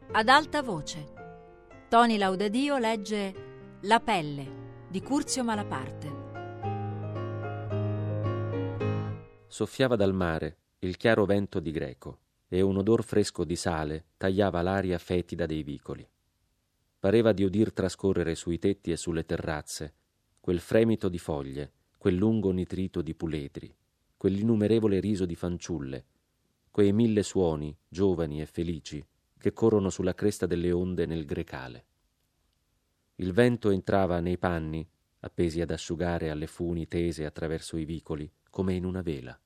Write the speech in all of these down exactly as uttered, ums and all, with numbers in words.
Ad alta voce. Toni Laudadio legge La pelle di Curzio Malaparte. Soffiava dal mare il chiaro vento di greco e un odor fresco di sale tagliava l'aria fetida dei vicoli. Pareva di udir trascorrere sui tetti e sulle terrazze quel fremito di foglie, quel lungo nitrito di puledri, quell'innumerevole riso di fanciulle, quei mille suoni, giovani e felici, che corrono sulla cresta delle onde nel Grecale. Il vento entrava nei panni, appesi ad asciugare alle funi tese attraverso i vicoli, come in una vela.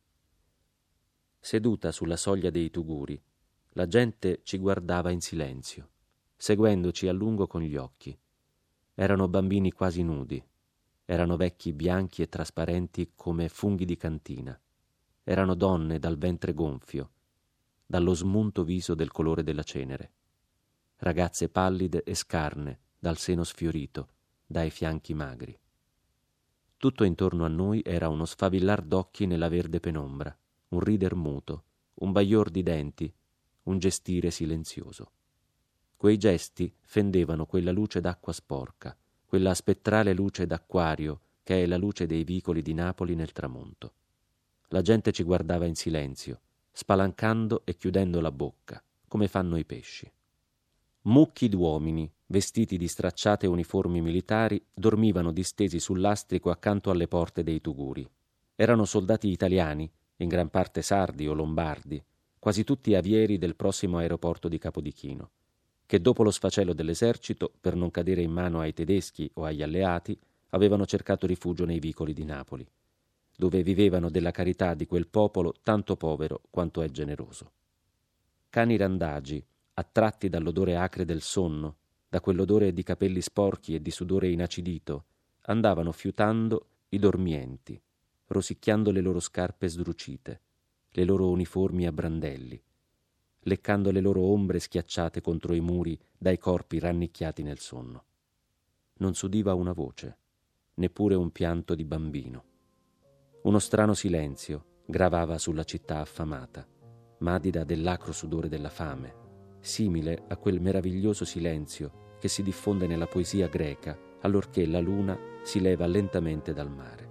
Seduta sulla soglia dei tuguri, la gente ci guardava in silenzio, seguendoci a lungo con gli occhi. Erano bambini quasi nudi, erano vecchi bianchi e trasparenti come funghi di cantina, erano donne dal ventre gonfio, dallo smunto viso del colore della cenere, ragazze pallide e scarne dal seno sfiorito, dai fianchi magri. Tutto intorno a noi era uno sfavillar d'occhi nella verde penombra, un rider muto, un baglior di denti, un gestire silenzioso. Quei gesti fendevano quella luce d'acqua sporca, quella spettrale luce d'acquario che è la luce dei vicoli di Napoli nel tramonto. La gente ci guardava in silenzio, spalancando e chiudendo la bocca, come fanno i pesci. Mucchi d'uomini, vestiti di stracciate uniformi militari, dormivano distesi sul lastrico accanto alle porte dei tuguri. Erano soldati italiani, in gran parte sardi o lombardi, quasi tutti avieri del prossimo aeroporto di Capodichino, che dopo lo sfacelo dell'esercito, per non cadere in mano ai tedeschi o agli alleati, avevano cercato rifugio nei vicoli di Napoli, dove vivevano della carità di quel popolo tanto povero quanto è generoso. Cani randagi, attratti dall'odore acre del sonno, da quell'odore di capelli sporchi e di sudore inacidito, andavano fiutando i dormienti, rosicchiando le loro scarpe sdrucite, le loro uniformi a brandelli, leccando le loro ombre schiacciate contro i muri dai corpi rannicchiati nel sonno. Non s'udiva una voce, neppure un pianto di bambino. Uno strano silenzio gravava sulla città affamata, madida dell'acro sudore della fame, simile a quel meraviglioso silenzio che si diffonde nella poesia greca allorché la luna si leva lentamente dal mare.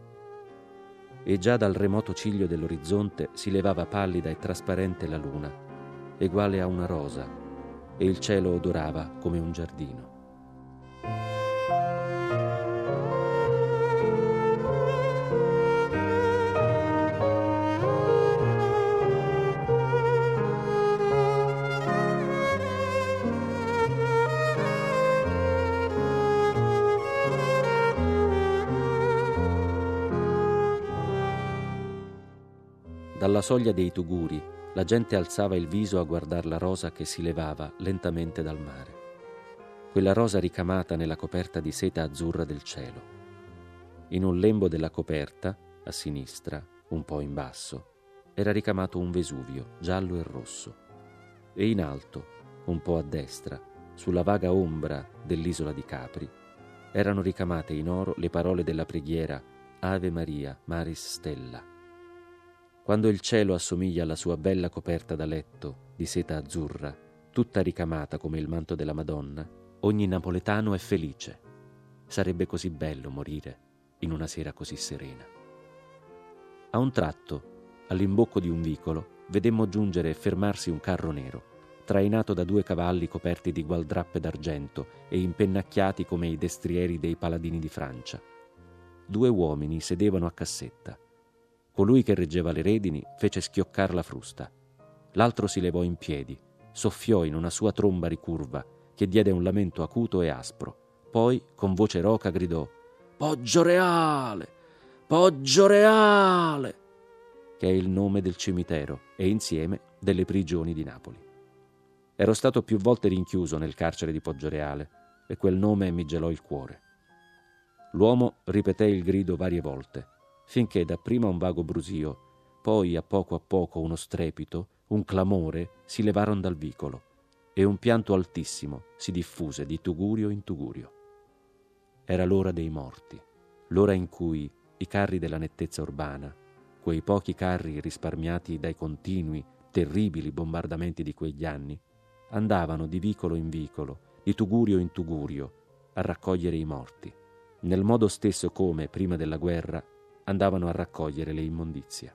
E già dal remoto ciglio dell'orizzonte si levava pallida e trasparente la luna, eguale a una rosa, e il cielo odorava come un giardino. Dalla soglia dei tuguri la gente alzava il viso a guardar la rosa che si levava lentamente dal mare. Quella rosa ricamata nella coperta di seta azzurra del cielo. In un lembo della coperta, a sinistra, un po' in basso, era ricamato un Vesuvio, giallo e rosso. E in alto, un po' a destra, sulla vaga ombra dell'isola di Capri, erano ricamate in oro le parole della preghiera Ave Maria, Maris Stella. Quando il cielo assomiglia alla sua bella coperta da letto di seta azzurra, tutta ricamata come il manto della Madonna, ogni napoletano è felice. Sarebbe così bello morire in una sera così serena. A un tratto, all'imbocco di un vicolo, vedemmo giungere e fermarsi un carro nero, trainato da due cavalli coperti di gualdrappe d'argento e impennacchiati come i destrieri dei paladini di Francia. Due uomini sedevano a cassetta. Colui che reggeva le redini fece schioccar la frusta. L'altro si levò in piedi, soffiò in una sua tromba ricurva, che diede un lamento acuto e aspro. Poi, con voce roca, gridò «Poggioreale! Poggioreale!», che è il nome del cimitero e insieme delle prigioni di Napoli. Ero stato più volte rinchiuso nel carcere di Poggioreale e quel nome mi gelò il cuore. L'uomo ripeté il grido varie volte, finché dapprima un vago brusio, poi a poco a poco uno strepito, un clamore si levarono dal vicolo e un pianto altissimo si diffuse di tugurio in tugurio. Era l'ora dei morti, l'ora in cui i carri della nettezza urbana, quei pochi carri risparmiati dai continui, terribili bombardamenti di quegli anni, andavano di vicolo in vicolo, di tugurio in tugurio, a raccogliere i morti, nel modo stesso come, prima della guerra, andavano a raccogliere le immondizie.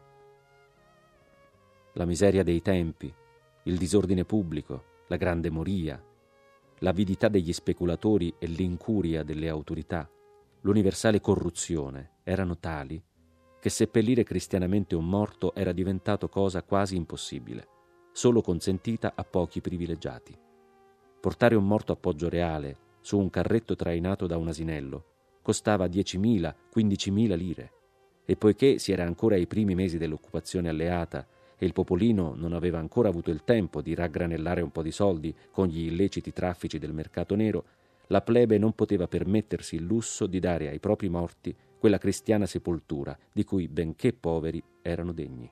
La miseria dei tempi, il disordine pubblico, la grande moria, l'avidità degli speculatori e l'incuria delle autorità, l'universale corruzione erano tali che seppellire cristianamente un morto era diventato cosa quasi impossibile, solo consentita a pochi privilegiati. Portare un morto a Poggioreale su un carretto trainato da un asinello costava diecimila, quindicimila lire, e poiché si era ancora ai primi mesi dell'occupazione alleata e il popolino non aveva ancora avuto il tempo di raggranellare un po' di soldi con gli illeciti traffici del mercato nero, la plebe non poteva permettersi il lusso di dare ai propri morti quella cristiana sepoltura di cui, benché poveri, erano degni.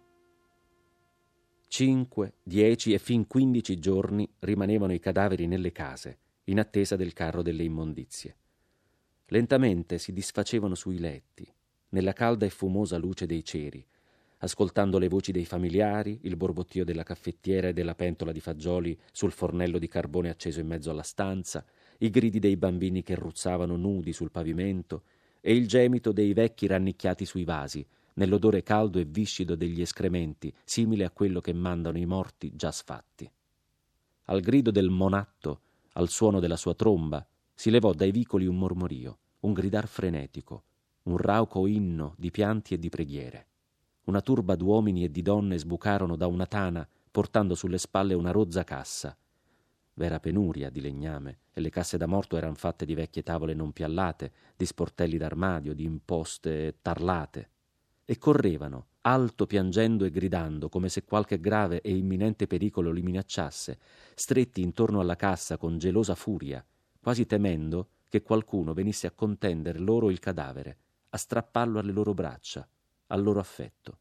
Cinque, dieci e fin quindici giorni rimanevano i cadaveri nelle case, in attesa del carro delle immondizie. Lentamente si disfacevano sui letti, nella calda e fumosa luce dei ceri, ascoltando le voci dei familiari, il borbottio della caffettiera e della pentola di fagioli sul fornello di carbone acceso in mezzo alla stanza, i gridi dei bambini che ruzzavano nudi sul pavimento e il gemito dei vecchi rannicchiati sui vasi, nell'odore caldo e viscido degli escrementi, simile a quello che mandano i morti già sfatti. Al grido del monatto, al suono della sua tromba, si levò dai vicoli un mormorio, un gridar frenetico, un rauco inno di pianti e di preghiere. Una turba d'uomini e di donne sbucarono da una tana, portando sulle spalle una rozza cassa. V'era penuria di legname, e le casse da morto eran fatte di vecchie tavole non piallate, di sportelli d'armadio, di imposte tarlate. E correvano, alto piangendo e gridando, come se qualche grave e imminente pericolo li minacciasse, stretti intorno alla cassa con gelosa furia, quasi temendo che qualcuno venisse a contendere loro il cadavere, a strapparlo alle loro braccia, al loro affetto.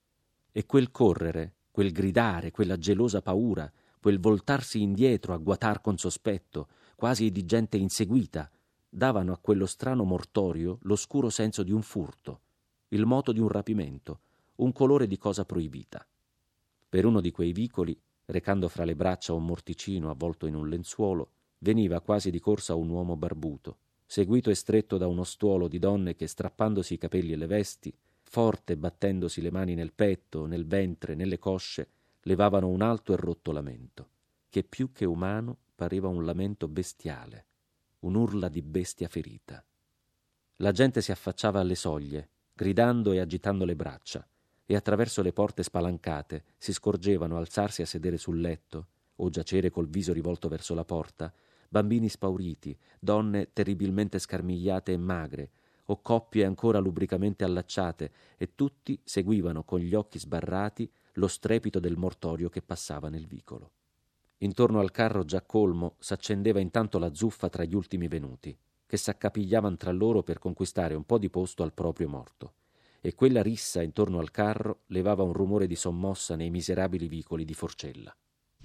E quel correre, quel gridare, quella gelosa paura, quel voltarsi indietro a guatar con sospetto, quasi di gente inseguita, davano a quello strano mortorio l'oscuro senso di un furto, il moto di un rapimento, un colore di cosa proibita. Per uno di quei vicoli, recando fra le braccia un morticino avvolto in un lenzuolo, veniva quasi di corsa un uomo barbuto, seguito e stretto da uno stuolo di donne che, strappandosi i capelli e le vesti, forte battendosi le mani nel petto, nel ventre, nelle cosce, levavano un alto e rotto lamento, che più che umano pareva un lamento bestiale, un'urla di bestia ferita. La gente si affacciava alle soglie, gridando e agitando le braccia, e attraverso le porte spalancate si scorgevano alzarsi a sedere sul letto o giacere col viso rivolto verso la porta bambini spauriti, donne terribilmente scarmigliate e magre, o coppie ancora lubricamente allacciate, e tutti seguivano con gli occhi sbarrati lo strepito del mortorio che passava nel vicolo. Intorno al carro già colmo s'accendeva intanto la zuffa tra gli ultimi venuti, che s'accapigliavan tra loro per conquistare un po' di posto al proprio morto, e quella rissa intorno al carro levava un rumore di sommossa nei miserabili vicoli di Forcella.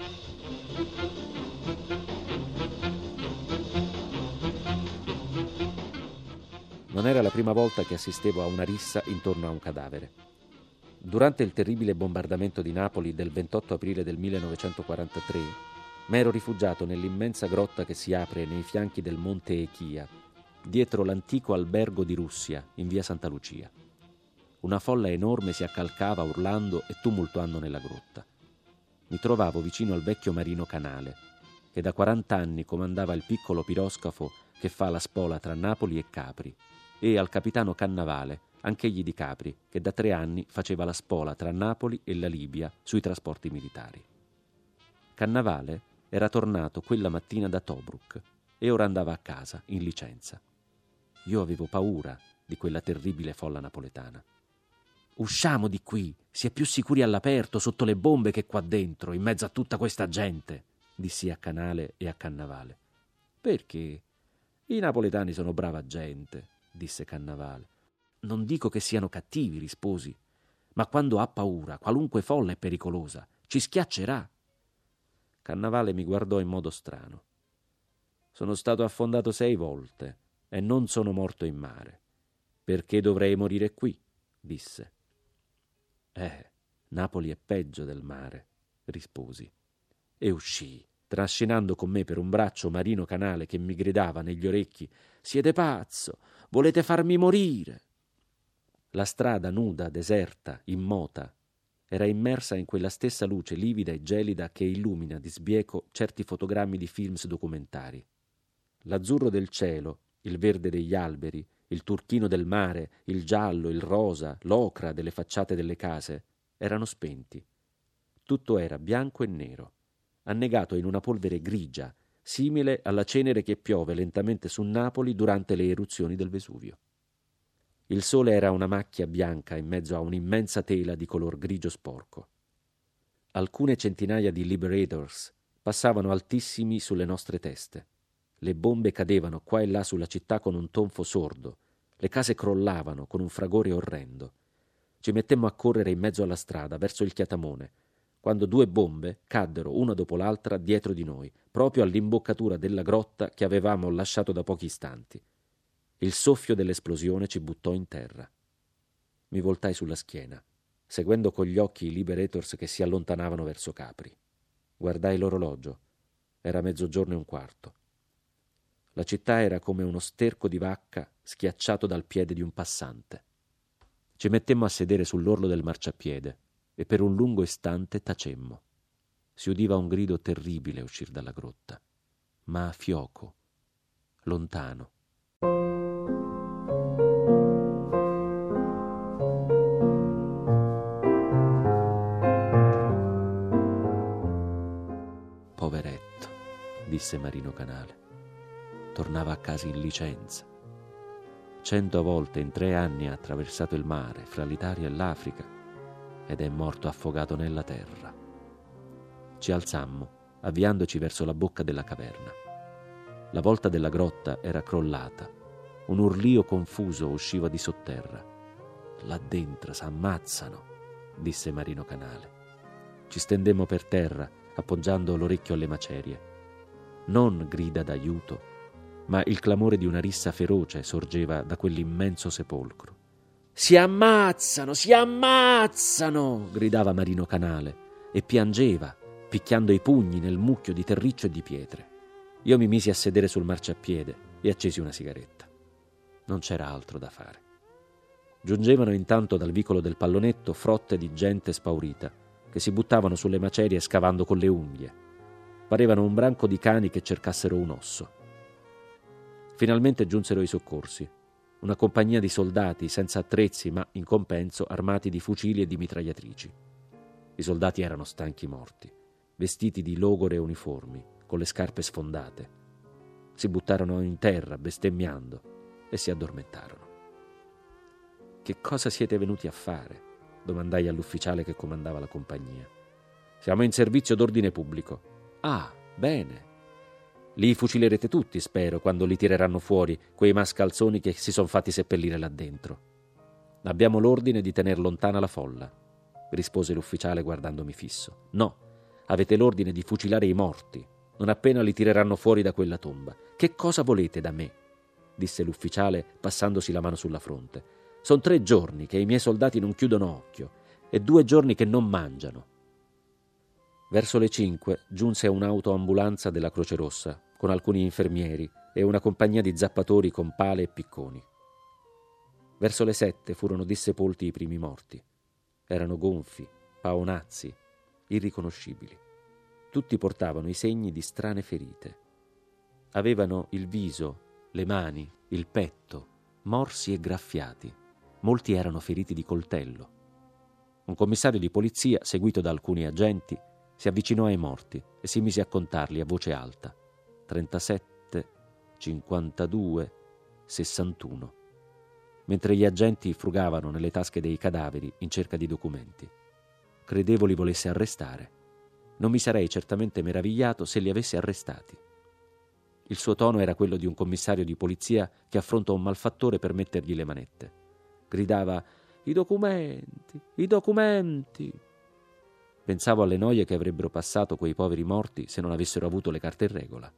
Non era la prima volta che assistevo a una rissa intorno a un cadavere. Durante il terribile bombardamento di Napoli del ventotto aprile del millenovecentoquarantatré, m'ero rifugiato nell'immensa grotta che si apre nei fianchi del monte Echia, dietro l'antico albergo di Russia, in via Santa Lucia. Una folla enorme si accalcava urlando e tumultuando nella grotta. Mi trovavo vicino al vecchio marino Canale, che da quarant'anni comandava il piccolo piroscafo che fa la spola tra Napoli e Capri, e al capitano Cannavale, anch'egli di Capri, che da tre anni faceva la spola tra Napoli e la Libia sui trasporti militari. Cannavale era tornato quella mattina da Tobruk e ora andava a casa, in licenza. Io avevo paura di quella terribile folla napoletana. «Usciamo di qui, si è più sicuri all'aperto, sotto le bombe, che qua dentro, in mezzo a tutta questa gente», dissi a Canale e a Cannavale. «Perché? I napoletani sono brava gente», disse Cannavale. «Non dico che siano cattivi», risposi, «ma quando ha paura, qualunque folla è pericolosa, ci schiaccerà». Cannavale mi guardò in modo strano. «Sono stato affondato sei volte e non sono morto in mare. Perché dovrei morire qui?» disse. «Eh, Napoli è peggio del mare», risposi. E uscii, trascinando con me per un braccio Marino Canale che mi gridava negli orecchi: «Siete pazzo! Volete farmi morire!» La strada nuda, deserta, immota, era immersa in quella stessa luce livida e gelida che illumina di sbieco certi fotogrammi di films documentari. L'azzurro del cielo, il verde degli alberi, il turchino del mare, il giallo, il rosa, l'ocra delle facciate delle case erano spenti. Tutto era bianco e nero, annegato in una polvere grigia, simile alla cenere che piove lentamente su Napoli durante le eruzioni del Vesuvio. Il sole era una macchia bianca in mezzo a un'immensa tela di color grigio sporco. Alcune centinaia di Liberators passavano altissimi sulle nostre teste. Le bombe cadevano qua e là sulla città con un tonfo sordo. Le case crollavano con un fragore orrendo. Ci mettemmo a correre in mezzo alla strada, verso il Chiatamone, quando due bombe caddero una dopo l'altra dietro di noi, proprio all'imboccatura della grotta che avevamo lasciato da pochi istanti. Il soffio dell'esplosione ci buttò in terra. Mi voltai sulla schiena, seguendo con gli occhi i Liberators che si allontanavano verso Capri. Guardai l'orologio. Era mezzogiorno e un quarto. La città era come uno sterco di vacca schiacciato dal piede di un passante. Ci mettemmo a sedere sull'orlo del marciapiede e per un lungo istante tacemmo. Si udiva un grido terribile uscir dalla grotta, ma a fioco, lontano. Poveretto, disse Marino Canale. Tornava a casa in licenza. Cento volte in tre anni ha attraversato il mare fra l'Italia e l'Africa ed è morto affogato nella terra. Ci alzammo, avviandoci verso la bocca della caverna. La volta della grotta era crollata. Un urlio confuso usciva di sotterra. «Là dentro s'ammazzano», disse Marino Canale. Ci stendemmo per terra, appoggiando l'orecchio alle macerie. Non grida d'aiuto, ma il clamore di una rissa feroce sorgeva da quell'immenso sepolcro. «Si ammazzano, si ammazzano!» gridava Marino Canale e piangeva, picchiando i pugni nel mucchio di terriccio e di pietre. Io mi misi a sedere sul marciapiede e accesi una sigaretta. Non c'era altro da fare. Giungevano intanto dal vicolo del Pallonetto frotte di gente spaurita che si buttavano sulle macerie scavando con le unghie. Parevano un branco di cani che cercassero un osso. Finalmente giunsero i soccorsi, una compagnia di soldati senza attrezzi ma in compenso armati di fucili e di mitragliatrici. I soldati erano stanchi morti, vestiti di logore uniformi, con le scarpe sfondate. Si buttarono in terra bestemmiando e si addormentarono. «Che cosa siete venuti a fare?» domandai all'ufficiale che comandava la compagnia. «Siamo in servizio d'ordine pubblico». «Ah, bene. Li fucilerete tutti, spero, quando li tireranno fuori, quei mascalzoni che si son fatti seppellire là dentro». «Abbiamo l'ordine di tener lontana la folla», rispose l'ufficiale guardandomi fisso. «No, avete l'ordine di fucilare i morti, non appena li tireranno fuori da quella tomba. Che cosa volete da me?» disse l'ufficiale passandosi la mano sulla fronte. «Son tre giorni che i miei soldati non chiudono occhio e due giorni che non mangiano». Verso le cinque giunse un'autoambulanza della Croce Rossa con alcuni infermieri e una compagnia di zappatori con pale e picconi. Verso le sette furono dissepolti i primi morti. Erano gonfi, paonazzi, irriconoscibili. Tutti portavano i segni di strane ferite. Avevano il viso, le mani, il petto, morsi e graffiati. Molti erano feriti di coltello. Un commissario di polizia, seguito da alcuni agenti, si avvicinò ai morti e si mise a contarli a voce alta. trentasette, cinquantadue, sessantuno. Mentre gli agenti frugavano nelle tasche dei cadaveri in cerca di documenti. Credevo li volesse arrestare. Non mi sarei certamente meravigliato se li avesse arrestati. Il suo tono era quello di un commissario di polizia che affronta un malfattore per mettergli le manette. Gridava: «I documenti, i documenti!» Pensavo alle noie che avrebbero passato quei poveri morti se non avessero avuto le carte in regola.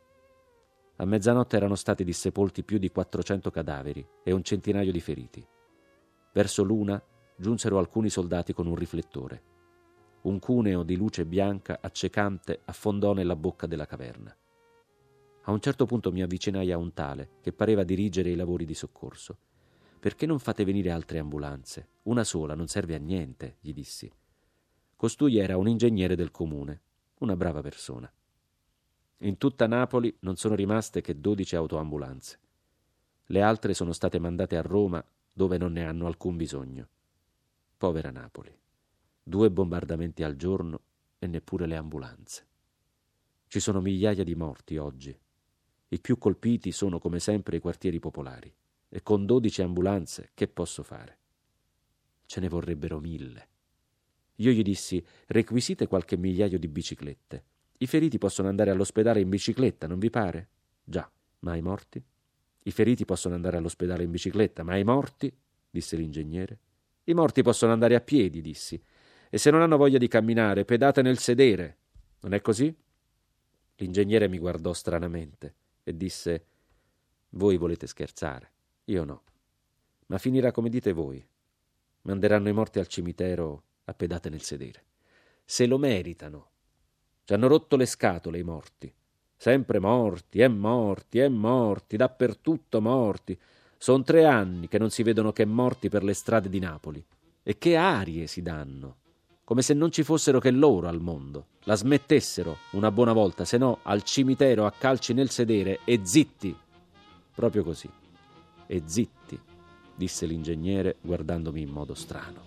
A mezzanotte erano stati dissepolti più di quattrocento cadaveri e un centinaio di feriti. Verso l'una giunsero alcuni soldati con un riflettore. Un cuneo di luce bianca accecante affondò nella bocca della caverna. A un certo punto mi avvicinai a un tale che pareva dirigere i lavori di soccorso. «Perché non fate venire altre ambulanze? Una sola non serve a niente», gli dissi. Costui era un ingegnere del comune, una brava persona. In tutta Napoli non sono rimaste che dodici autoambulanze. Le altre sono state mandate a Roma, dove non ne hanno alcun bisogno. Povera Napoli. Due bombardamenti al giorno e neppure le ambulanze. Ci sono migliaia di morti oggi. I più colpiti sono come sempre i quartieri popolari. E con dodici ambulanze che posso fare? Ce ne vorrebbero mille. Io gli dissi: requisite qualche migliaio di biciclette. I feriti possono andare all'ospedale in bicicletta, non vi pare? Già, ma i morti? I feriti possono andare all'ospedale in bicicletta, ma i morti? Disse l'ingegnere. I morti possono andare a piedi, dissi. E se non hanno voglia di camminare, pedate nel sedere. Non è così? L'ingegnere mi guardò stranamente e disse: voi volete scherzare, io no. Ma finirà come dite voi. Manderanno i morti al cimitero a pedate nel sedere. Se lo meritano. Ci hanno rotto le scatole i morti. Sempre morti, e morti, e morti, dappertutto morti. Sono tre anni che non si vedono che morti per le strade di Napoli. E che arie si danno. Come se non ci fossero che loro al mondo. La smettessero una buona volta, se no al cimitero a calci nel sedere e zitti. Proprio così. E zitti, disse l'ingegnere guardandomi in modo strano.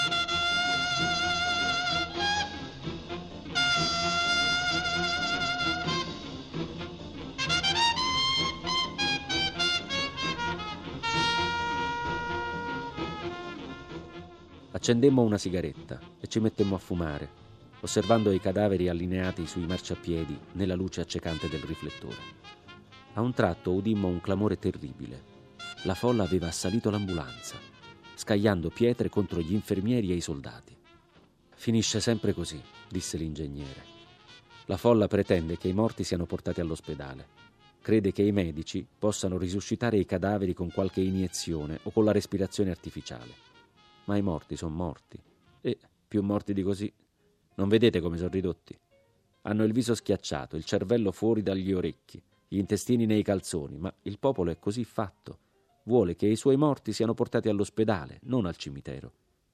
Accendemmo una sigaretta e ci mettemmo a fumare, osservando i cadaveri allineati sui marciapiedi nella luce accecante del riflettore. A un tratto udimmo un clamore terribile. La folla aveva assalito l'ambulanza, scagliando pietre contro gli infermieri e i soldati. Finisce sempre così, disse l'ingegnere. La folla pretende che i morti siano portati all'ospedale. Crede che i medici possano risuscitare i cadaveri con qualche iniezione o con la respirazione artificiale. Ma i morti sono morti. E più morti di così. Non vedete come sono ridotti? Hanno il viso schiacciato, il cervello fuori dagli orecchi, gli intestini nei calzoni, ma il popolo è così fatto. Vuole che i suoi morti siano portati all'ospedale, non al cimitero.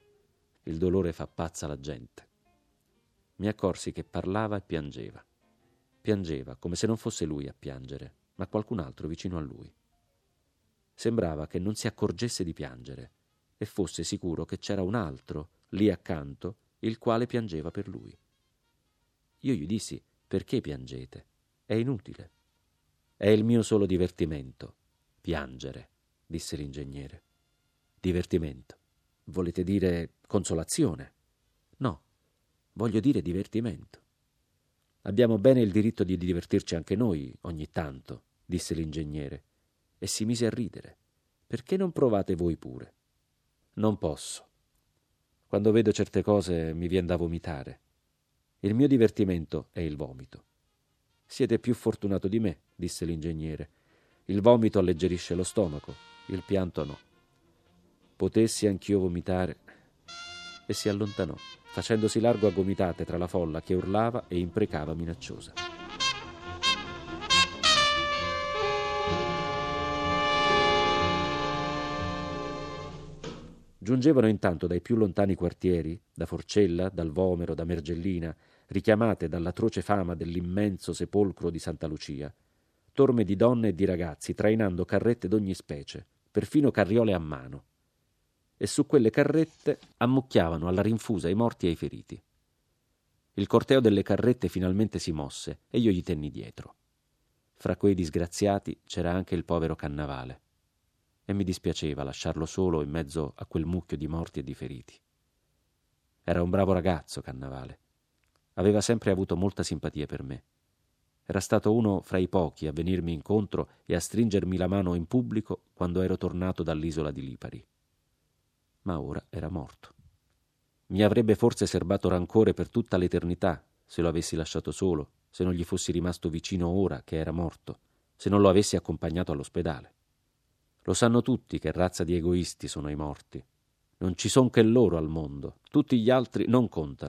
Il dolore fa pazza la gente. Mi accorsi che parlava e piangeva. Piangeva come se non fosse lui a piangere, ma qualcun altro vicino a lui. Sembrava che non si accorgesse di piangere e fosse sicuro che c'era un altro, lì accanto, il quale piangeva per lui. Io gli dissi: perché piangete? È inutile. È il mio solo divertimento, piangere, disse l'ingegnere. Divertimento? Volete dire consolazione? No, voglio dire divertimento. Abbiamo bene il diritto di divertirci anche noi ogni tanto, disse l'ingegnere, e si mise a ridere. Perché non provate voi pure? Non posso. Quando vedo certe cose mi vien da vomitare. Il mio divertimento è il vomito. Siete più fortunato di me, disse l'ingegnere. Il vomito alleggerisce lo stomaco, il pianto no. Potessi anch'io vomitare. E si allontanò, facendosi largo a gomitate tra la folla che urlava e imprecava minacciosa. Giungevano intanto dai più lontani quartieri, da Forcella, dal Vomero, da Mergellina, richiamate dall'atroce fama dell'immenso sepolcro di Santa Lucia, torme di donne e di ragazzi trainando carrette d'ogni specie, perfino carriole a mano. E su quelle carrette ammucchiavano alla rinfusa i morti e i feriti. Il corteo delle carrette finalmente si mosse e io gli tenni dietro. Fra quei disgraziati c'era anche il povero Cannavale. E mi dispiaceva lasciarlo solo in mezzo a quel mucchio di morti e di feriti. Era un bravo ragazzo, Cannavale. Aveva sempre avuto molta simpatia per me. Era stato uno fra i pochi a venirmi incontro e a stringermi la mano in pubblico quando ero tornato dall'isola di Lipari. Ma ora era morto. Mi avrebbe forse serbato rancore per tutta l'eternità se lo avessi lasciato solo, se non gli fossi rimasto vicino ora che era morto, se non lo avessi accompagnato all'ospedale. Lo sanno tutti che razza di egoisti sono i morti. Non ci son che loro al mondo, tutti gli altri non contano.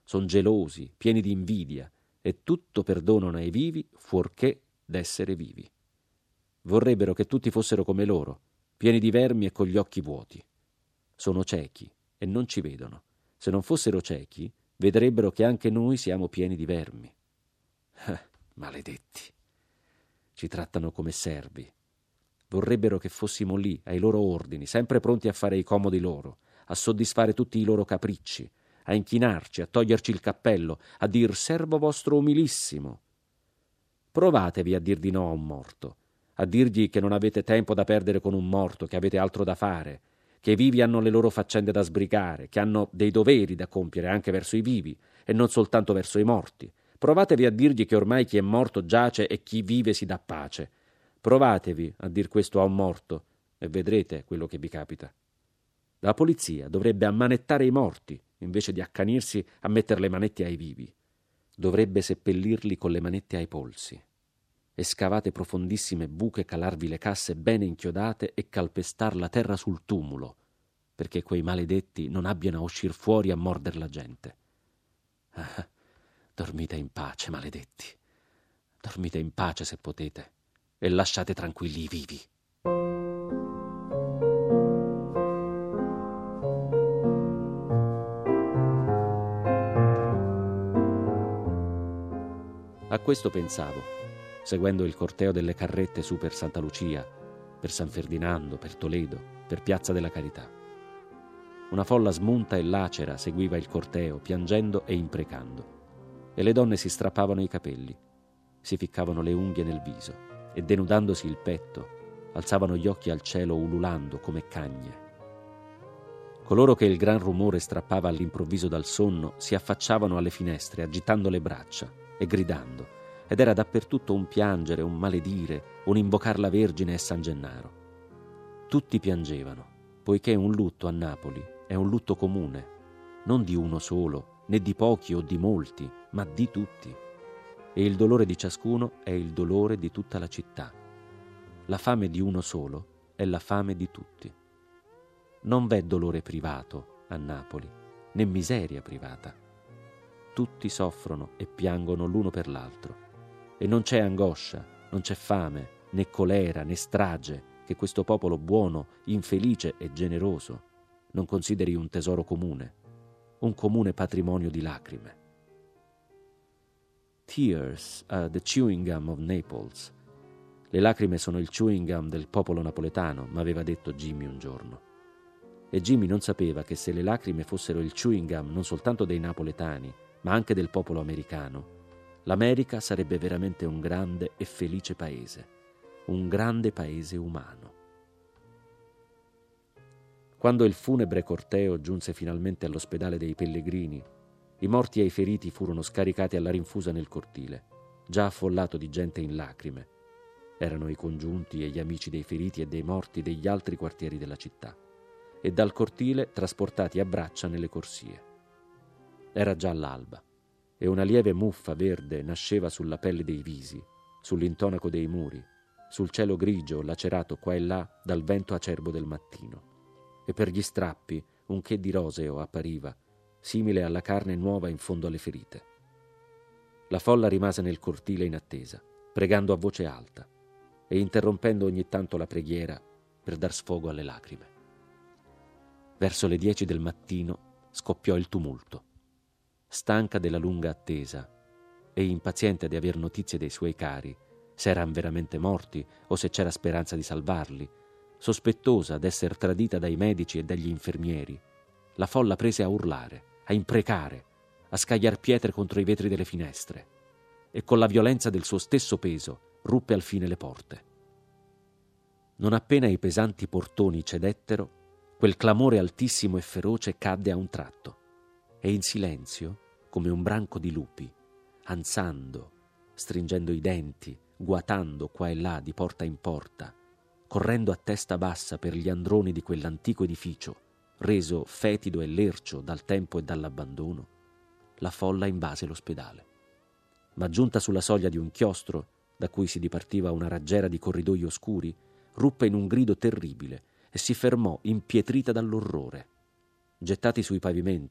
son gelosi, pieni di invidia, e tutto perdonano ai vivi fuorché d'essere vivi. Vorrebbero che tutti fossero come loro, pieni di vermi e con gli occhi vuoti. Sono ciechi e non ci vedono. Se non fossero ciechi, vedrebbero che anche noi siamo pieni di vermi. Eh, maledetti. Ci trattano come servi. Vorrebbero che fossimo lì, ai loro ordini, sempre pronti a fare i comodi loro, a soddisfare tutti i loro capricci, a inchinarci, a toglierci il cappello, a dir servo vostro umilissimo. Provatevi a dir di no a un morto, a dirgli che non avete tempo da perdere con un morto, che avete altro da fare, che i vivi hanno le loro faccende da sbrigare, che hanno dei doveri da compiere anche verso i vivi e non soltanto verso i morti. Provatevi a dirgli che ormai chi è morto giace e chi vive si dà pace. Provatevi a dir questo a un morto e vedrete quello che vi capita. La polizia dovrebbe ammanettare i morti invece di accanirsi a mettere le manette ai vivi. Dovrebbe seppellirli con le manette ai polsi. E scavate profondissime buche, calarvi le casse bene inchiodate e calpestar la terra sul tumulo, perché quei maledetti non abbiano a uscir fuori a morder la gente. Ah, dormite in pace, maledetti. Dormite in pace se potete e lasciate tranquilli i vivi. A questo pensavo, seguendo il corteo delle carrette su per Santa Lucia, per San Ferdinando, per Toledo, per Piazza della Carità. Una folla smunta e lacera seguiva il corteo, piangendo e imprecando, e le donne si strappavano i capelli, si ficcavano le unghie nel viso e, denudandosi il petto, alzavano gli occhi al cielo ululando come cagne. Coloro che il gran rumore strappava all'improvviso dal sonno si affacciavano alle finestre agitando le braccia e gridando, ed era dappertutto un piangere, un maledire, un invocar la Vergine e San Gennaro. Tutti piangevano, poiché un lutto a Napoli è un lutto comune, non di uno solo, né di pochi o di molti, ma di tutti. E il dolore di ciascuno è il dolore di tutta la città. La fame di uno solo è la fame di tutti. Non v'è dolore privato a Napoli, né miseria privata. Tutti soffrono e piangono l'uno per l'altro. E non c'è angoscia, non c'è fame, né colera, né strage che questo popolo buono, infelice e generoso non consideri un tesoro comune, un comune patrimonio di lacrime. Tears are the chewing gum of Naples. Le lacrime sono il chewing gum del popolo napoletano, m'aveva detto Jimmy un giorno. E Jimmy non sapeva che se le lacrime fossero il chewing gum non soltanto dei napoletani, ma anche del popolo americano, l'America sarebbe veramente un grande e felice paese, un grande paese umano. Quando il funebre corteo giunse finalmente all'ospedale dei pellegrini, i morti e i feriti furono scaricati alla rinfusa nel cortile, già affollato di gente in lacrime. Erano i congiunti e gli amici dei feriti e dei morti degli altri quartieri della città, e dal cortile trasportati a braccia nelle corsie. Era già l'alba, e una lieve muffa verde nasceva sulla pelle dei visi, sull'intonaco dei muri, sul cielo grigio lacerato qua e là dal vento acerbo del mattino. E per gli strappi un che di roseo appariva, simile alla carne nuova in fondo alle ferite. La folla rimase nel cortile in attesa, pregando a voce alta e interrompendo ogni tanto la preghiera per dar sfogo alle lacrime. Verso le dieci del mattino scoppiò il tumulto. Stanca della lunga attesa e impaziente di aver notizie dei suoi cari, se eran veramente morti o se c'era speranza di salvarli, sospettosa d'esser tradita dai medici e dagli infermieri, la folla prese a urlare, a imprecare, a scagliar pietre contro i vetri delle finestre e con la violenza del suo stesso peso ruppe alfine le porte. Non appena i pesanti portoni cedettero, quel clamore altissimo e feroce cadde a un tratto e in silenzio, come un branco di lupi, ansando, stringendo i denti, guatando qua e là di porta in porta, correndo a testa bassa per gli androni di quell'antico edificio, reso fetido e lercio dal tempo e dall'abbandono, la folla invase l'ospedale. Ma giunta sulla soglia di un chiostro, da cui si dipartiva una raggiera di corridoi oscuri, ruppe in un grido terribile e si fermò impietrita dall'orrore. Gettati sui pavimenti,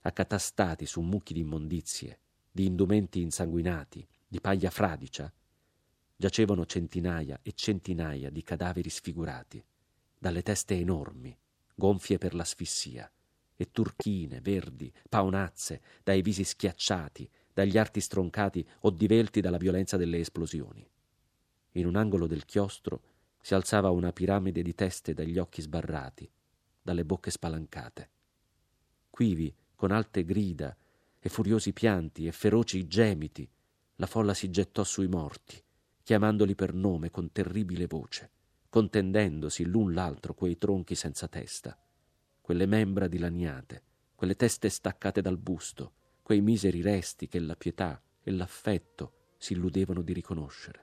accatastati su mucchi di immondizie, di indumenti insanguinati, di paglia fradicia, giacevano centinaia e centinaia di cadaveri sfigurati, dalle teste enormi, gonfie per l'asfissia, e turchine, verdi, paonazze, dai visi schiacciati, dagli arti stroncati o divelti dalla violenza delle esplosioni. In un angolo del chiostro si alzava una piramide di teste dagli occhi sbarrati, dalle bocche spalancate. Quivi, con alte grida e furiosi pianti e feroci gemiti, la folla si gettò sui morti, chiamandoli per nome con terribile voce, contendendosi l'un l'altro quei tronchi senza testa, quelle membra dilaniate, quelle teste staccate dal busto, quei miseri resti che la pietà e l'affetto si illudevano di riconoscere.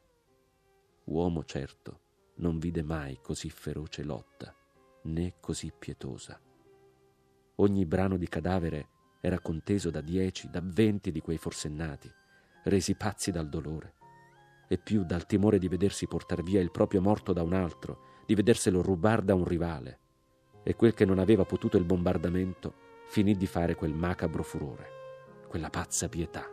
Uomo, certo, non vide mai così feroce lotta, né così pietosa. Ogni brano di cadavere era conteso da dieci, da venti di quei forsennati, resi pazzi dal dolore, e più dal timore di vedersi portar via il proprio morto da un altro, di vederselo rubar da un rivale. E quel che non aveva potuto il bombardamento finì di fare quel macabro furore, quella pazza pietà.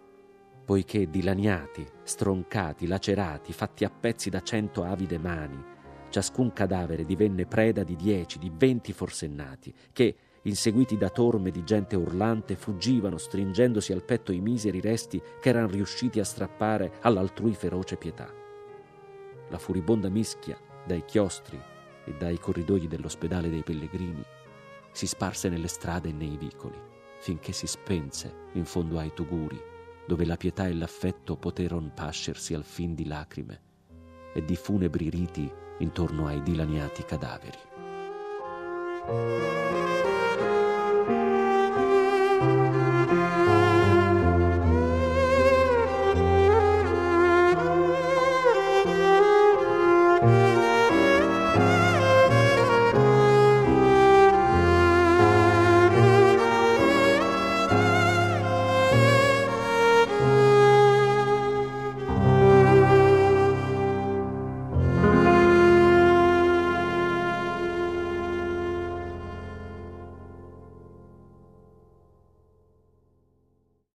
Poiché dilaniati, stroncati, lacerati, fatti a pezzi da cento avide mani, ciascun cadavere divenne preda di dieci, di venti forsennati, che, inseguiti da torme di gente urlante, fuggivano stringendosi al petto i miseri resti che erano riusciti a strappare all'altrui feroce pietà. La furibonda mischia, dai chiostri e dai corridoi dell'ospedale dei pellegrini, si sparse nelle strade e nei vicoli, finché si spense in fondo ai tuguri, dove la pietà e l'affetto poteron pascersi al fin di lacrime e di funebri riti intorno ai dilaniati cadaveri. Thank you.